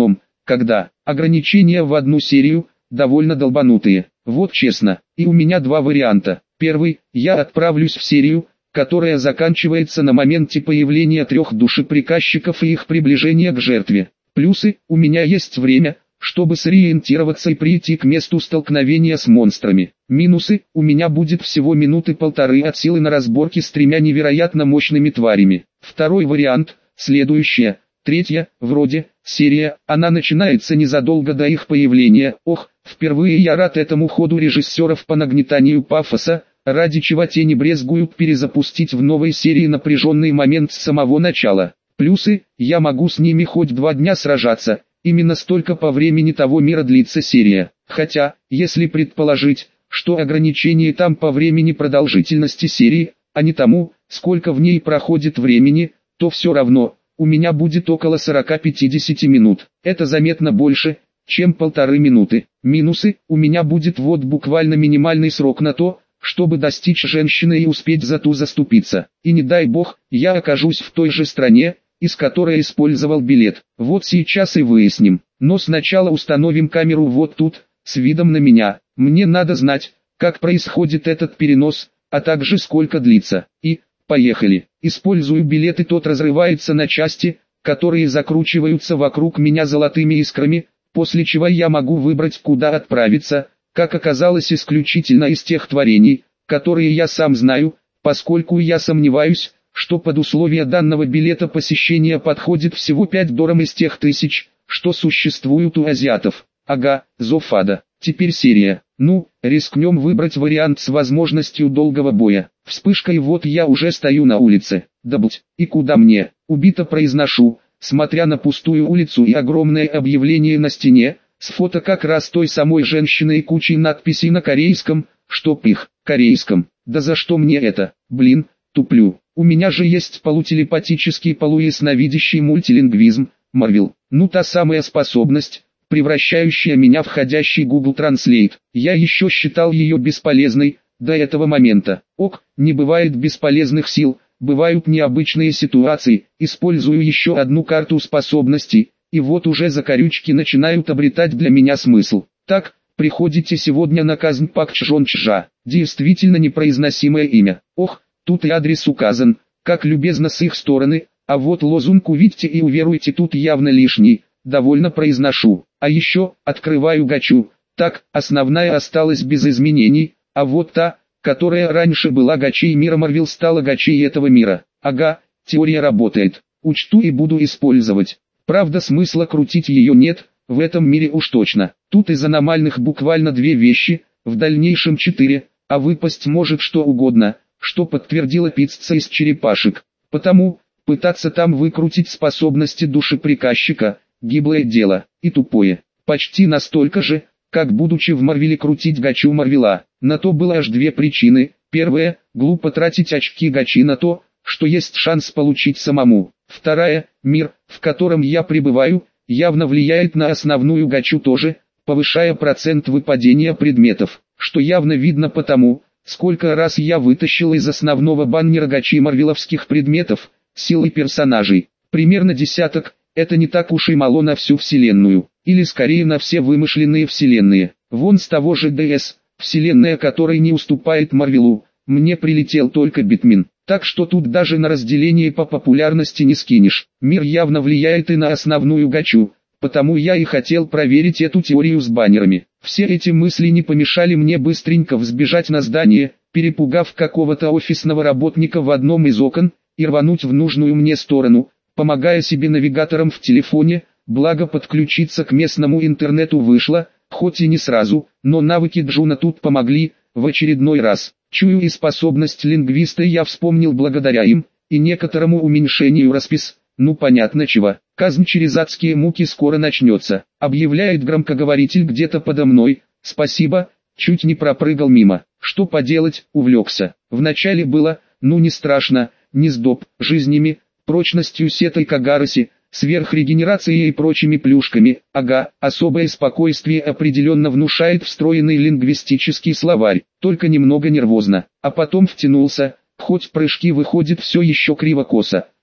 когда ограничения в одну серию, довольно долбанутые. Вот честно, и у меня два варианта. Первый, я отправлюсь в серию, которая заканчивается на моменте появления 3 душеприказчиков и их приближения к жертве. Плюсы, у меня есть время, чтобы сориентироваться и прийти к месту столкновения с монстрами. Минусы, у меня будет всего минуты полторы от силы на разборке с 3 невероятно мощными тварями. Второй вариант, следующая, третья, вроде, серия, она начинается незадолго до их появления. Ох, впервые я рад этому ходу режиссеров по нагнетанию пафоса, ради чего те не брезгуют перезапустить в новой серии напряженный момент с самого начала. Плюсы, я могу с ними хоть 2 дня сражаться, именно столько по времени того мира длится серия. Хотя, если предположить, что ограничение там по времени продолжительности серии, а не тому, сколько в ней проходит времени, то все равно, у меня будет около 40-50 минут. Это заметно больше, чем 1,5 минуты. Минусы, у меня будет вот буквально минимальный срок на то, чтобы достичь женщины и успеть за ту заступиться. И не дай бог, я окажусь в той же стране, из которой использовал билет. Вот сейчас и выясним. Но сначала установим камеру вот тут, с видом на меня. Мне надо знать, как происходит этот перенос, а также сколько длится. И, поехали. Использую билет, и тот разрывается на части, которые закручиваются вокруг меня золотыми искрами, после чего я могу выбрать, куда отправиться, как оказалось исключительно из тех творений, которые я сам знаю, поскольку я сомневаюсь, что под условия данного билета посещения подходит всего 5 дором из тех 1000, что существуют у азиатов. Ага, зов ада. Теперь серия. Ну, рискнем выбрать вариант с возможностью долгого боя. Вспышка, и вот я уже стою на улице. Да блять, и куда мне? Убито произношу, смотря на пустую улицу и огромное объявление на стене, с фото как раз той самой женщины и кучей надписей на корейском, чтоб их, корейском. Да за что мне это? Блин, туплю. У меня же есть полутелепатический полуясновидящий мультилингвизм, Марвел. Ну, та самая способность, превращающая меня в ходящий Google Translate. Я еще считал ее бесполезной, до этого момента. Ок, не бывает бесполезных сил, бывают необычные ситуации. Использую еще одну карту способностей, и вот уже закорючки начинают обретать для меня смысл. Так, приходите сегодня на казнь Пак Чжон Чжа. Действительно непроизносимое имя. Ох, тут и адрес указан, как любезно с их стороны, а вот лозунг «Увидьте и уверуйте» тут явно лишний, довольно произношу. А еще, открываю гачу, так, основная осталась без изменений, а вот та, которая раньше была гачей мира Марвел, стала гачей этого мира. Ага, теория работает, учту и буду использовать. Правда, смысла крутить ее нет, в этом мире уж точно. Тут из аномальных буквально 2 вещи, в дальнейшем 4, а выпасть может что угодно, что подтвердила пицца из черепашек. Потому, пытаться там выкрутить способности душеприказчика, гиблое дело, и тупое. Почти настолько же, как будучи в Марвеле крутить гачу Марвела. На то было аж 2 причины. Первая, глупо тратить очки гачи на то, что есть шанс получить самому. Вторая, мир, в котором я пребываю, явно влияет на основную гачу тоже, повышая процент выпадения предметов, что явно видно потому, сколько раз я вытащил из основного баннера гачи марвеловских предметов, силы персонажей. Примерно 10, это не так уж и мало на всю вселенную, или скорее на все вымышленные вселенные. Вон с того же ДС, вселенная которой не уступает Марвелу, мне прилетел только Битмен. Так что тут даже на разделение по популярности не скинешь. Мир явно влияет и на основную гачу, потому я и хотел проверить эту теорию с баннерами. Все эти мысли не помешали мне быстренько взбежать на здание, перепугав какого-то офисного работника в одном из окон, и рвануть в нужную мне сторону, помогая себе навигатором в телефоне, благо подключиться к местному интернету вышло, хоть и не сразу, но навыки Джуна тут помогли, в очередной раз. Чую, и способность лингвиста я вспомнил благодаря им, и некоторому уменьшению распис, ну понятно чего. Казнь через адские муки скоро начнется, объявляет громкоговоритель где-то подо мной. Спасибо, чуть не пропрыгал мимо. Что поделать, увлекся. Вначале было, ну не страшно, не сдоб, жизнями, прочностью сетой Кагароси, сверхрегенерацией и прочими плюшками. Ага, особое спокойствие определенно внушает встроенный лингвистический словарь, только немного нервозно. А потом втянулся, хоть прыжки выходит все еще криво-косо.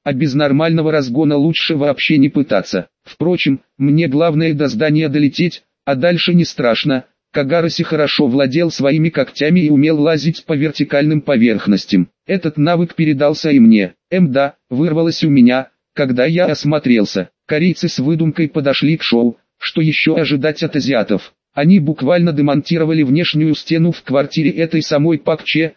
а без нормального разгона лучше вообще не пытаться. Впрочем, мне главное до здания долететь, а дальше не страшно. Кагароси хорошо владел своими когтями и умел лазить по вертикальным поверхностям. Этот навык передался и мне. Да, вырвалось у меня, когда я осмотрелся. Корейцы с выдумкой подошли к шоу. Что еще ожидать от азиатов? Они буквально демонтировали внешнюю стену в квартире этой самой Пак Че,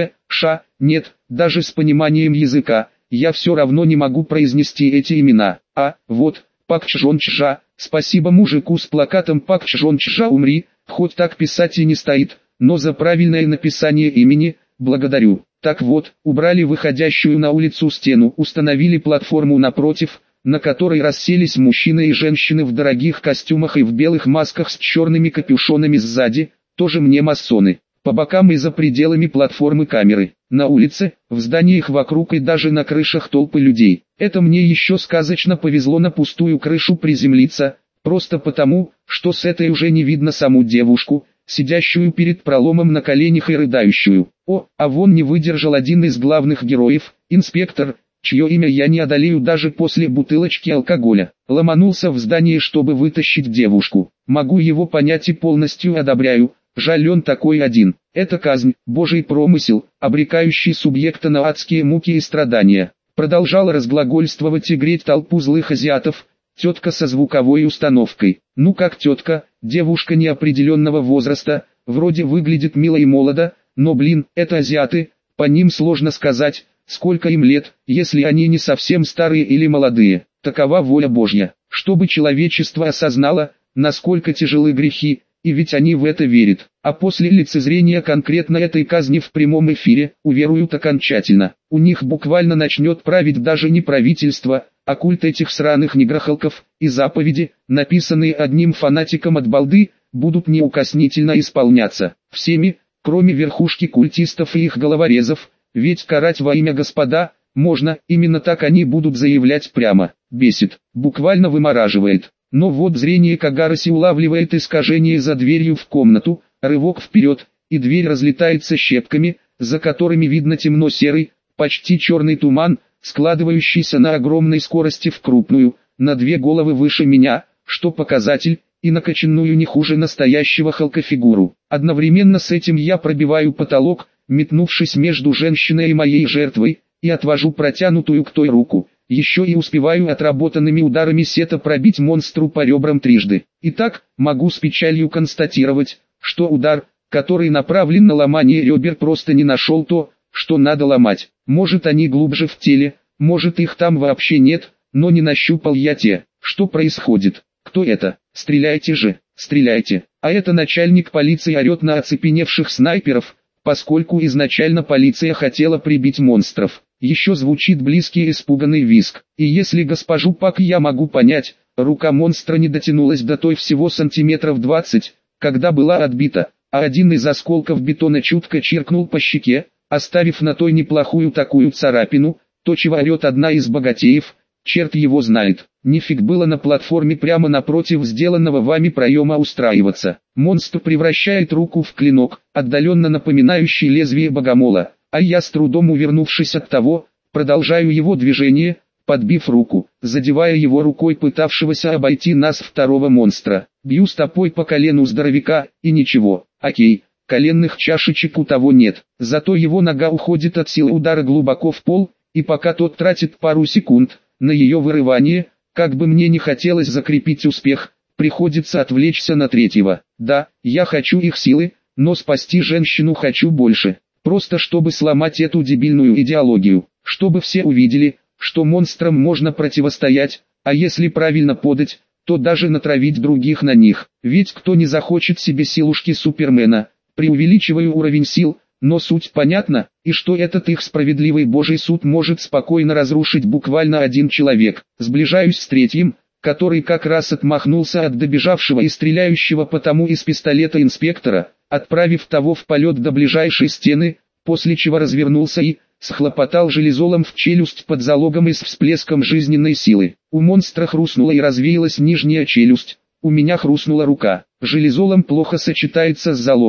нет, даже с пониманием языка, я все равно не могу произнести эти имена. Вот, Пак Чжон Чжа, спасибо мужику с плакатом Пак Чжон Чжа умри, хоть так писать и не стоит, но за правильное написание имени, благодарю. Так вот, убрали выходящую на улицу стену, установили платформу напротив, на которой расселись мужчины и женщины в дорогих костюмах и в белых масках с черными капюшонами сзади, тоже мне масоны. По бокам и за пределами платформы камеры. На улице, в зданиях вокруг и даже на крышах толпы людей. Это мне еще сказочно повезло на пустую крышу приземлиться, просто потому, что с этой уже не видно саму девушку, сидящую перед проломом на коленях и рыдающую. А вон не выдержал один из главных героев, инспектор, чье имя я не одолею даже после бутылочки алкоголя. Ломанулся в здание, чтобы вытащить девушку. Могу его понять и полностью одобряю. Жаль, он такой один. Это казнь, божий промысел, обрекающий субъекта на адские муки и страдания. Продолжал разглагольствовать и греть толпу злых азиатов, тетка со звуковой установкой. Ну как тетка, девушка неопределенного возраста, вроде выглядит мило и молодо, но это азиаты, по ним сложно сказать, сколько им лет, если они не совсем старые или молодые. Такова воля Божья, чтобы человечество осознало, насколько тяжелы грехи, и ведь они в это верят. А после лицезрения конкретно этой казни в прямом эфире, уверуют окончательно. У них буквально начнет править даже не правительство, а культ этих сраных негрохалков, и заповеди, написанные одним фанатиком от балды, будут неукоснительно исполняться. Всеми, кроме верхушки культистов и их головорезов, ведь карать во имя Господа, можно, именно так они будут заявлять прямо. Бесит, буквально вымораживает. Но вот зрение Кагароси улавливает искажение за дверью в комнату, рывок вперед, и дверь разлетается щепками, за которыми видно темно-серый, почти черный туман, складывающийся на огромной скорости в крупную, на 2 головы выше меня, что показатель, и накачанную не хуже настоящего халка-фигуру. Одновременно с этим я пробиваю потолок, метнувшись между женщиной и моей жертвой, и отвожу протянутую к той руку. Еще и успеваю отработанными ударами сета пробить монстру по ребрам трижды. Итак, могу с печалью констатировать, что удар, который направлен на ломание ребер, просто не нашел то, что надо ломать. Может, они глубже в теле, может, их там вообще нет, но не нащупал я те. Что происходит? Кто это? Стреляйте же, стреляйте. А это начальник полиции орет на оцепеневших снайперов, поскольку изначально полиция хотела прибить монстров. Еще звучит близкий испуганный визг. И если госпожу Пак я могу понять, рука монстра не дотянулась до той всего сантиметров 20, когда была отбита, а один из осколков бетона чутко чиркнул по щеке, оставив на той неплохую такую царапину, то чего орет одна из богатеев, черт его знает. Нифиг было на платформе прямо напротив сделанного вами проема устраиваться. Монстр превращает руку в клинок, отдаленно напоминающий лезвие богомола. А я, с трудом увернувшись от того, продолжаю его движение, подбив руку, задевая его рукой пытавшегося обойти нас второго монстра. Бью стопой по колену здоровяка, и ничего, окей, коленных чашечек у того нет. Зато его нога уходит от силы удара глубоко в пол, и пока тот тратит пару секунд на ее вырывание, как бы мне не хотелось закрепить успех, приходится отвлечься на третьего. Да, я хочу их силы, но спасти женщину хочу больше. Просто чтобы сломать эту дебильную идеологию, чтобы все увидели, что монстрам можно противостоять, а если правильно подать, то даже натравить других на них. Ведь кто не захочет себе силушки Супермена, преувеличиваю уровень сил, но суть понятна, и что этот их справедливый божий суд может спокойно разрушить буквально один человек. Сближаюсь с третьим, который как раз отмахнулся от добежавшего и стреляющего по тому из пистолета инспектора, отправив того в полет до ближайшей стены, после чего развернулся и схлопотал железолом в челюсть под залогом и с всплеском жизненной силы. У монстра хрустнула и развеялась нижняя челюсть, у меня хрустнула рука. Железолом плохо сочетается с залогом,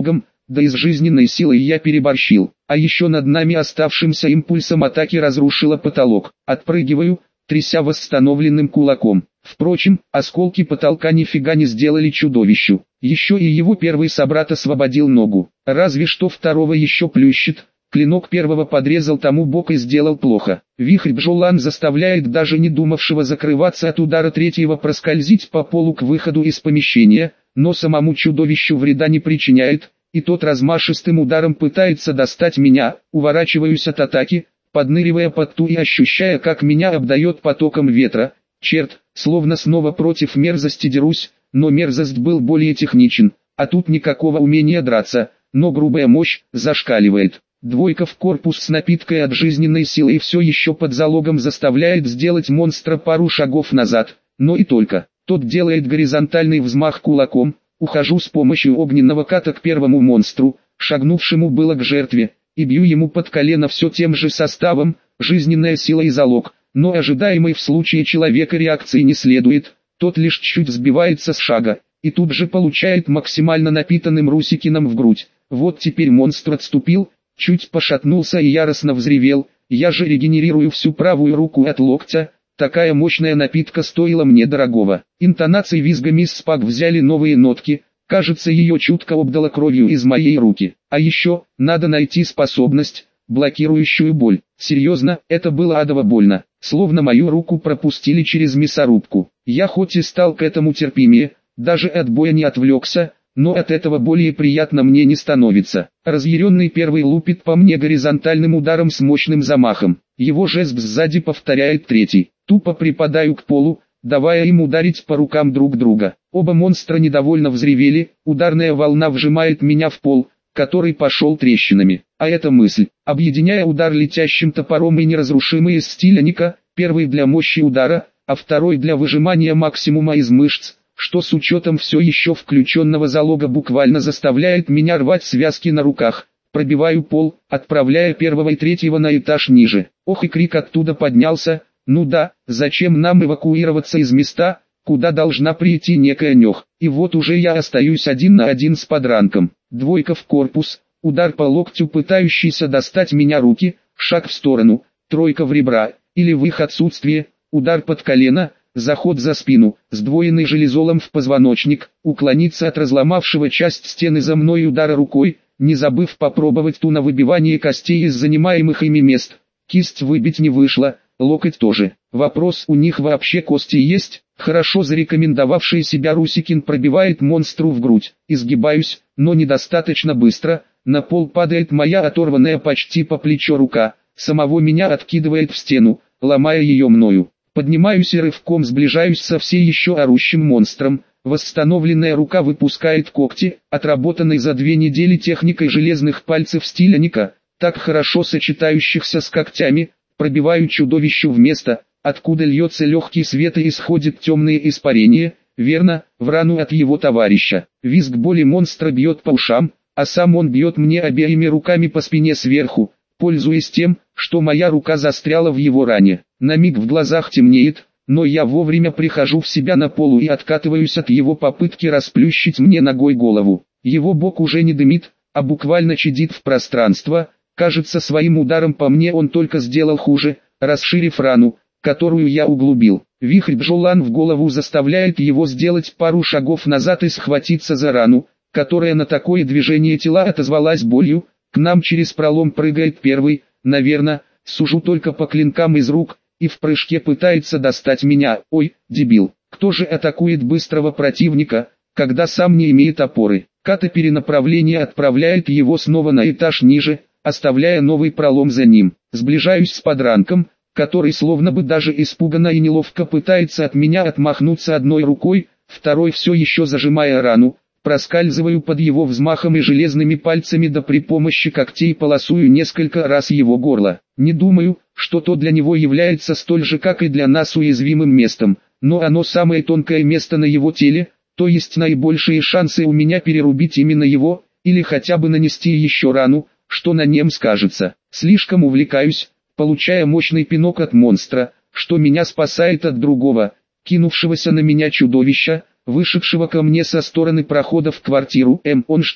да и с жизненной силой я переборщил. А еще над нами оставшимся импульсом атаки разрушила потолок. Отпрыгиваю, тряся восстановленным кулаком. Впрочем, осколки потолка нифига не сделали чудовищу. Еще и его первый собрат освободил ногу. Разве что второго еще плющит. Клинок первого подрезал тому бок и сделал плохо. Вихрь Бджолан заставляет даже не думавшего закрываться от удара третьего проскользить по полу к выходу из помещения, но самому чудовищу вреда не причиняет, и тот размашистым ударом пытается достать меня. Уворачиваюсь от атаки, подныривая под ту и ощущая, как меня обдает потоком ветра. Черт, словно снова против мерзости дерусь, но мерзость был более техничен, а тут никакого умения драться, но грубая мощь зашкаливает. Двойка в корпус с напиткой от жизненной силы и все еще под залогом заставляет сделать монстра пару шагов назад, но и только. Тот делает горизонтальный взмах кулаком, ухожу с помощью огненного ката к первому монстру, шагнувшему было к жертве, и бью ему под колено все тем же составом, жизненная сила и залог, но ожидаемой в случае человека реакции не следует, тот лишь чуть сбивается с шага, и тут же получает максимально напитанным Русикиным в грудь. Вот теперь монстр отступил, чуть пошатнулся и яростно взревел, я же регенерирую всю правую руку от локтя, такая мощная напитка стоила мне дорогого. Интонации визга мисс Спак взяли новые нотки, кажется ее чутко обдало кровью из моей руки. А еще, надо найти способность, блокирующую боль. Серьезно, это было адово больно, словно мою руку пропустили через мясорубку. Я хоть и стал к этому терпимее, даже от боя не отвлекся, но от этого более приятно мне не становится. Разъяренный первый лупит по мне горизонтальным ударом с мощным замахом. Его жест сзади повторяет третий. Тупо припадаю к полу, давая им ударить по рукам друг друга. Оба монстра недовольно взревели, ударная волна вжимает меня в пол, который пошел трещинами. А эта мысль, объединяя удар летящим топором и неразрушимый из стиля Ника, первый для мощи удара, а второй для выжимания максимума из мышц, что с учетом все еще включенного залога буквально заставляет меня рвать связки на руках. Пробиваю пол, отправляя первого и третьего на этаж ниже. Ох, и крик оттуда поднялся. Ну да, зачем нам эвакуироваться из места, куда должна прийти некая Нёх? И вот уже я остаюсь один на один с подранком. Двойка в корпус, удар по локтю пытающийся достать меня руки, шаг в сторону, тройка в ребра, или в их отсутствие, удар под колено, заход за спину, сдвоенный железолом в позвоночник, уклониться от разломавшего часть стены за мной удара рукой, не забыв попробовать ту на выбивание костей из занимаемых ими мест. Кисть выбить не вышло, локоть тоже. Вопрос, у них вообще кости есть? Хорошо зарекомендовавший себя Русикин пробивает монстру в грудь. Изгибаюсь, но недостаточно быстро, на пол падает моя оторванная почти по плечо рука, самого меня откидывает в стену, ломая ее мною. Поднимаюсь и рывком сближаюсь со все еще орущим монстром. Восстановленная рука выпускает когти, отработанной за 2 недели техникой железных пальцев стиля Ника, так хорошо сочетающихся с когтями. Пробиваю чудовищу в место, откуда льется легкий свет и исходит темные испарения, верно, в рану от его товарища. Визг боли монстра бьет по ушам, а сам он бьет мне обеими руками по спине сверху, пользуясь тем, что моя рука застряла в его ране. На миг в глазах темнеет, но я вовремя прихожу в себя на полу и откатываюсь от его попытки расплющить мне ногой голову. Его бок уже не дымит, а буквально чадит в пространство. Кажется, своим ударом по мне он только сделал хуже, расширив рану, которую я углубил. Вихрь Бджолан в голову заставляет его сделать пару шагов назад и схватиться за рану, которая на такое движение тела отозвалась болью. К нам через пролом прыгает первый, наверное, сужу только по клинкам из рук, и в прыжке пытается достать меня. Ой, дебил, кто же атакует быстрого противника, когда сам не имеет опоры? Ката перенаправления отправляет его снова на этаж ниже, оставляя новый пролом за ним. Сближаюсь с подранком, который словно бы даже испуганно и неловко пытается от меня отмахнуться одной рукой, второй все еще зажимая рану. Проскальзываю под его взмахом и железными пальцами да при помощи когтей полосую несколько раз его горло. Не думаю, что то для него является столь же как и для нас уязвимым местом, но оно самое тонкое место на его теле, то есть наибольшие шансы у меня перерубить именно его, или хотя бы нанести еще рану, что на нем скажется. Слишком увлекаюсь, получая мощный пинок от монстра, что меня спасает от другого, кинувшегося на меня чудовища, вышедшего ко мне со стороны прохода в квартиру. Он что,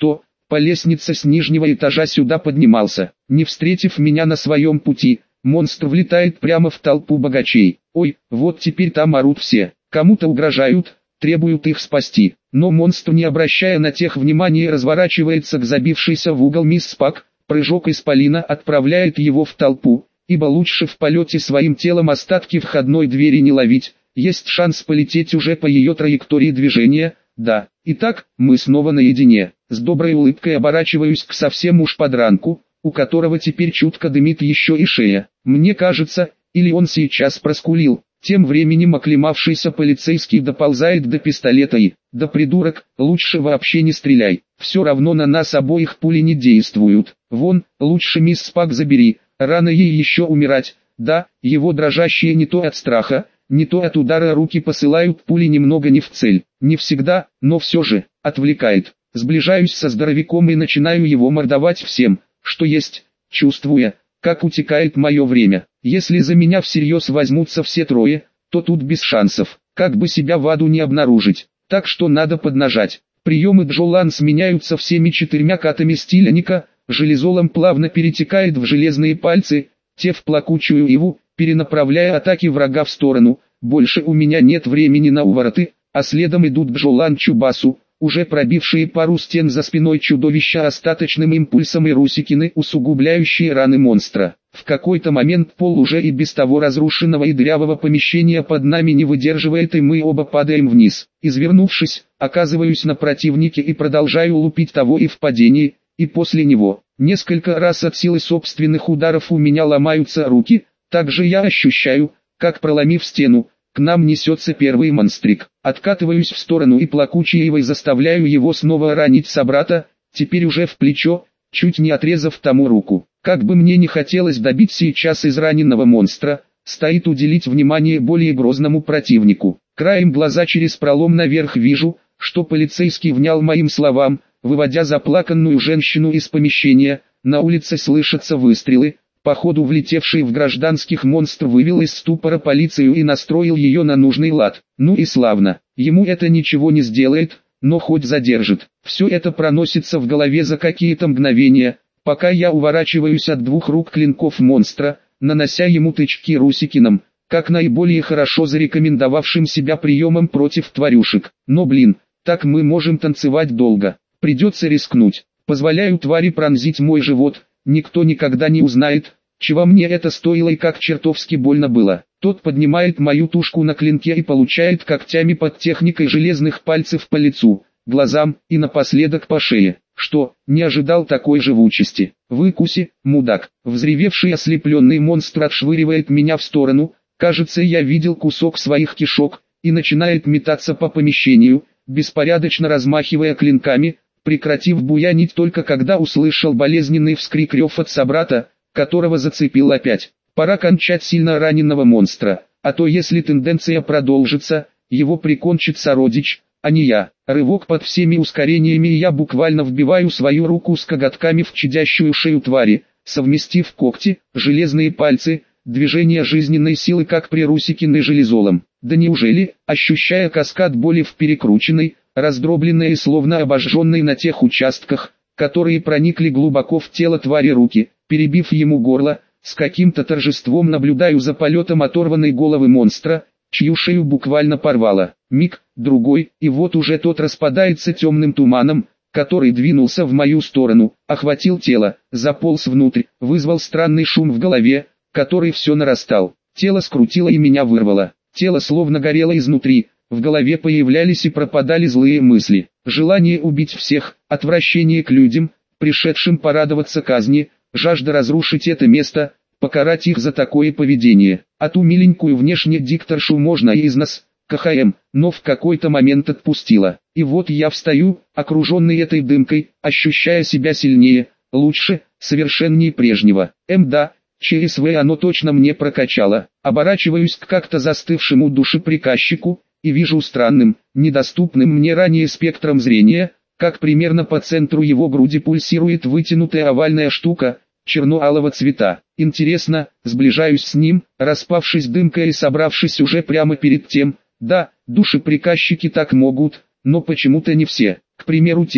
по лестнице с нижнего этажа сюда поднимался. Не встретив меня на своем пути, монстр влетает прямо в толпу богачей. Ой, вот теперь там орут все, кому-то угрожают, требуют их спасти. Но монстр, не обращая на тех внимания, разворачивается к забившейся в угол мисс Пак, прыжок исполина отправляет его в толпу, ибо лучше в полете своим телом остатки входной двери не ловить, есть шанс полететь уже по ее траектории движения. Да, итак, мы снова наедине. С доброй улыбкой оборачиваюсь к совсем уж подранку, у которого теперь чутко дымит еще и шея. Мне кажется, или он сейчас проскулил. Тем временем оклемавшийся полицейский доползает до пистолета и: «Да придурок, лучше вообще не стреляй, все равно на нас обоих пули не действуют. Вон, лучше мисс Пак забери, рано ей еще умирать». Да, его дрожащие не то от страха, не то от удара руки посылают пули немного не в цель. Не всегда, но все же, отвлекает. Сближаюсь со здоровяком и начинаю его мордовать всем, что есть, чувствуя, как утекает мое время. Если за меня всерьез возьмутся все трое, то тут без шансов, как бы себя в аду не обнаружить. Так что надо поднажать. Приемы Джолан сменяются всеми 4 катами стиля Ника, железолом плавно перетекает в железные пальцы, те в плакучую иву, перенаправляя атаки врага в сторону. Больше у меня нет времени на увороты, а следом идут Джолан Чубасу, уже пробившие пару стен за спиной чудовища остаточным импульсом, и Русикины, усугубляющие раны монстра. В какой-то момент пол уже и без того разрушенного и дырявого помещения под нами не выдерживает, и мы оба падаем вниз. Извернувшись, оказываюсь на противнике и продолжаю лупить того и в падении, и после него. Несколько раз от силы собственных ударов у меня ломаются руки, также я ощущаю, как, проломив стену, к нам несется первый монстрик. Откатываюсь в сторону и плакучей ивой заставляю его снова ранить собрата, теперь уже в плечо, чуть не отрезав тому руку. Как бы мне не хотелось добить сейчас израненного монстра, стоит уделить внимание более грозному противнику. Краем глаза через пролом наверх вижу, что полицейский внял моим словам, выводя заплаканную женщину из помещения. На улице слышатся выстрелы. Походу влетевший в гражданских монстр вывел из ступора полицию и настроил ее на нужный лад. Ну и славно, ему это ничего не сделает, но хоть задержит. Все это проносится в голове за какие-то мгновения, пока я уворачиваюсь от 2 рук клинков монстра, нанося ему тычки Русикиным, как наиболее хорошо зарекомендовавшим себя приемом против тварюшек. Но блин, так мы можем танцевать долго, придется рискнуть. Позволяю твари пронзить мой живот. Никто никогда не узнает, чего мне это стоило и как чертовски больно было. Тот поднимает мою тушку на клинке и получает когтями под техникой железных пальцев по лицу, глазам и напоследок по шее. Что, не ожидал такой живучести? Выкуси, мудак. Взревевший ослепленный монстр отшвыривает меня в сторону, кажется, я видел кусок своих кишок, и начинает метаться по помещению, беспорядочно размахивая клинками, прекратив буянить только когда услышал болезненный вскрик рев от собрата, которого зацепил опять. Пора кончать сильно раненого монстра, а то если тенденция продолжится, его прикончит сородич, а не я. Рывок под всеми ускорениями, и я буквально вбиваю свою руку с коготками в чадящую шею твари, совместив когти, железные пальцы, движение жизненной силы, как при Русикиной железолом. Да неужели, ощущая каскад боли в перекрученной, раздробленной и словно обожженной на тех участках, которые проникли глубоко в тело твари руки, перебив ему горло, с каким-то торжеством наблюдаю за полетом оторванной головы монстра, чью шею буквально порвало. Миг, другой, и вот уже тот распадается темным туманом, который двинулся в мою сторону, охватил тело, заполз внутрь, вызвал странный шум в голове, который все нарастал. Тело скрутило и меня вырвало. Тело словно горело изнутри. В голове появлялись и пропадали злые мысли, желание убить всех, отвращение к людям, пришедшим порадоваться казни, жажда разрушить это место, покарать их за такое поведение. А ту миленькую внешне дикторшу можно и из нас, КХМ, но в какой-то момент отпустила. И вот я встаю, окруженный этой дымкой, ощущая себя сильнее, лучше, совершеннее прежнего. Да, ЧСВ оно точно мне прокачало. Оборачиваюсь к как-то застывшему душеприказчику, и вижу странным, недоступным мне ранее спектром зрения, как примерно по центру его груди пульсирует вытянутая овальная штука, черно-алого цвета. Интересно, сближаюсь с ним, распавшись дымкой и собравшись уже прямо перед тем. Да, душеприказчики так могут, но почему-то не все. К примеру те,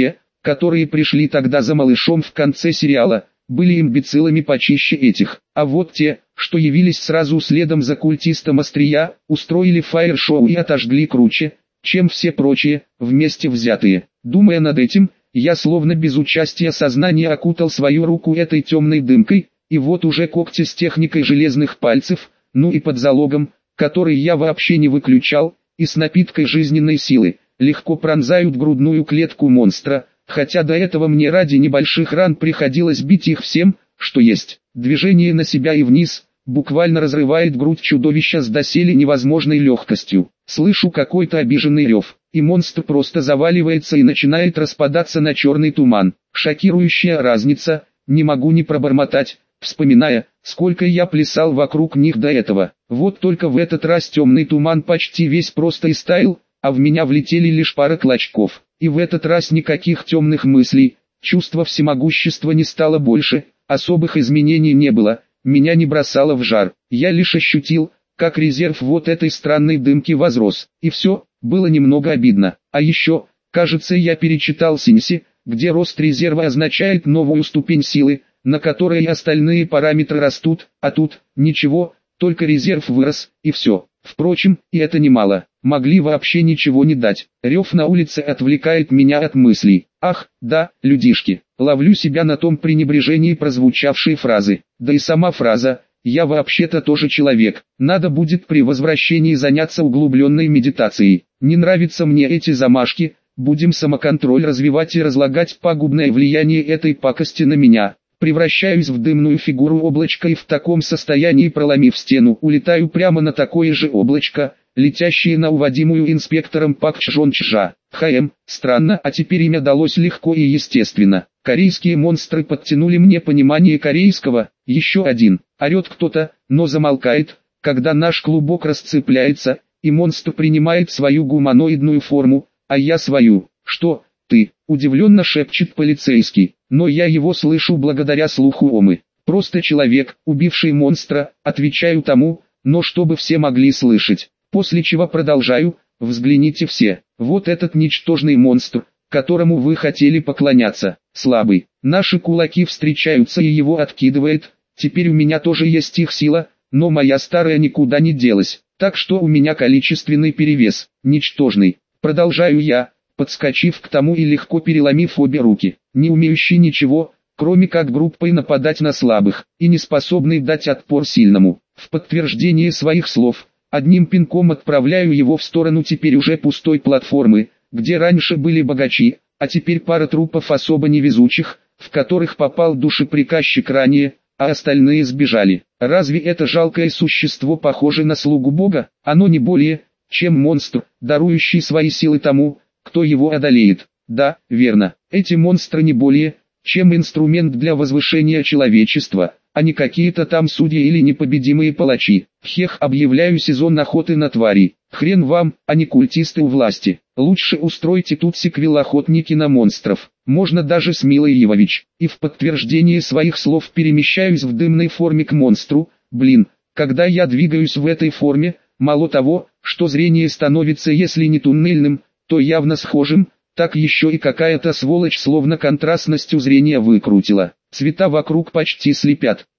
которые пришли тогда за малышом в конце сериала, были имбецилами почище этих. А вот те, что явились сразу следом за культистом Острия, устроили фаер-шоу и отожгли круче, чем все прочие, вместе взятые. Думая над этим, я словно без участия сознания окутал свою руку этой темной дымкой, и вот уже когти с техникой железных пальцев, ну и под залогом, который я вообще не выключал, и с напиткой жизненной силы, легко пронзают грудную клетку монстра, хотя до этого мне ради небольших ран приходилось бить их всем, что есть. Движение на себя и вниз, буквально разрывает грудь чудовища с доселе невозможной легкостью. Слышу какой-то обиженный рев, и монстр просто заваливается и начинает распадаться на черный туман. Шокирующая разница, не могу не пробормотать, вспоминая, сколько я плясал вокруг них до этого. Вот только в этот раз темный туман почти весь просто истаял, а в меня влетели лишь пара клочков. И в этот раз никаких темных мыслей, чувства всемогущества не стало больше, особых изменений не было, меня не бросало в жар. Я лишь ощутил, как резерв вот этой странной дымки возрос. И все, было немного обидно. А еще, кажется, я перечитал Синси, где рост резерва означает новую ступень силы, на которой и остальные параметры растут, а тут, ничего, только резерв вырос, и все. Впрочем, и это немало, могли вообще ничего не дать. Рев на улице отвлекает меня от мыслей. Ах, да, людишки, ловлю себя на том пренебрежении прозвучавшей фразы. Да и сама фраза, я вообще-то тоже человек, надо будет при возвращении заняться углубленной медитацией. Не нравятся мне эти замашки, будем самоконтроль развивать и разлагать пагубное влияние этой пакости на меня. Превращаюсь в дымную фигуру облачка и в таком состоянии, проломив стену, улетаю прямо на такое же облачко, летящее на уводимую инспектором Пак Чжон Чжа. Странно, а теперь имя далось легко и естественно. Корейские монстры подтянули мне понимание корейского. Еще один. Орет кто-то, но замолкает, когда наш клубок расцепляется, и монстр принимает свою гуманоидную форму, а я свою. Что, ты? Удивленно шепчет полицейский, но я его слышу благодаря слуху Омы. Просто человек, убивший монстра, отвечаю тому, но чтобы все могли слышать. После чего продолжаю, взгляните все, вот этот ничтожный монстр, которому вы хотели поклоняться, слабый. Наши кулаки встречаются и его откидывает, теперь у меня тоже есть их сила, но моя старая никуда не делась, так что у меня количественный перевес, ничтожный. Продолжаю я, подскочив к тому и легко переломив обе руки, не умеющий ничего, кроме как группой нападать на слабых, и не способный дать отпор сильному. В подтверждение своих слов, одним пинком отправляю его в сторону теперь уже пустой платформы, где раньше были богачи, а теперь пара трупов особо невезучих, в которых попал душеприказчик ранее, а остальные сбежали. Разве это жалкое существо похоже на слугу Бога? Оно не более, чем монстр, дарующий свои силы тому, кто его одолеет. Да, верно, эти монстры не более, чем инструмент для возвышения человечества, а не какие-то там судьи или непобедимые палачи. Хех, объявляю сезон охоты на тварей. Хрен вам, а не культисты у власти. Лучше устройте тут сиквел «Охотники на монстров». Можно даже с Милой Йовович. И в подтверждение своих слов перемещаюсь в дымной форме к монстру. Блин, когда я двигаюсь в этой форме, мало того, что зрение становится если не туннельным, то явно схожим, так еще и какая-то сволочь словно контрастностью зрения выкрутила. Цвета вокруг почти слепят.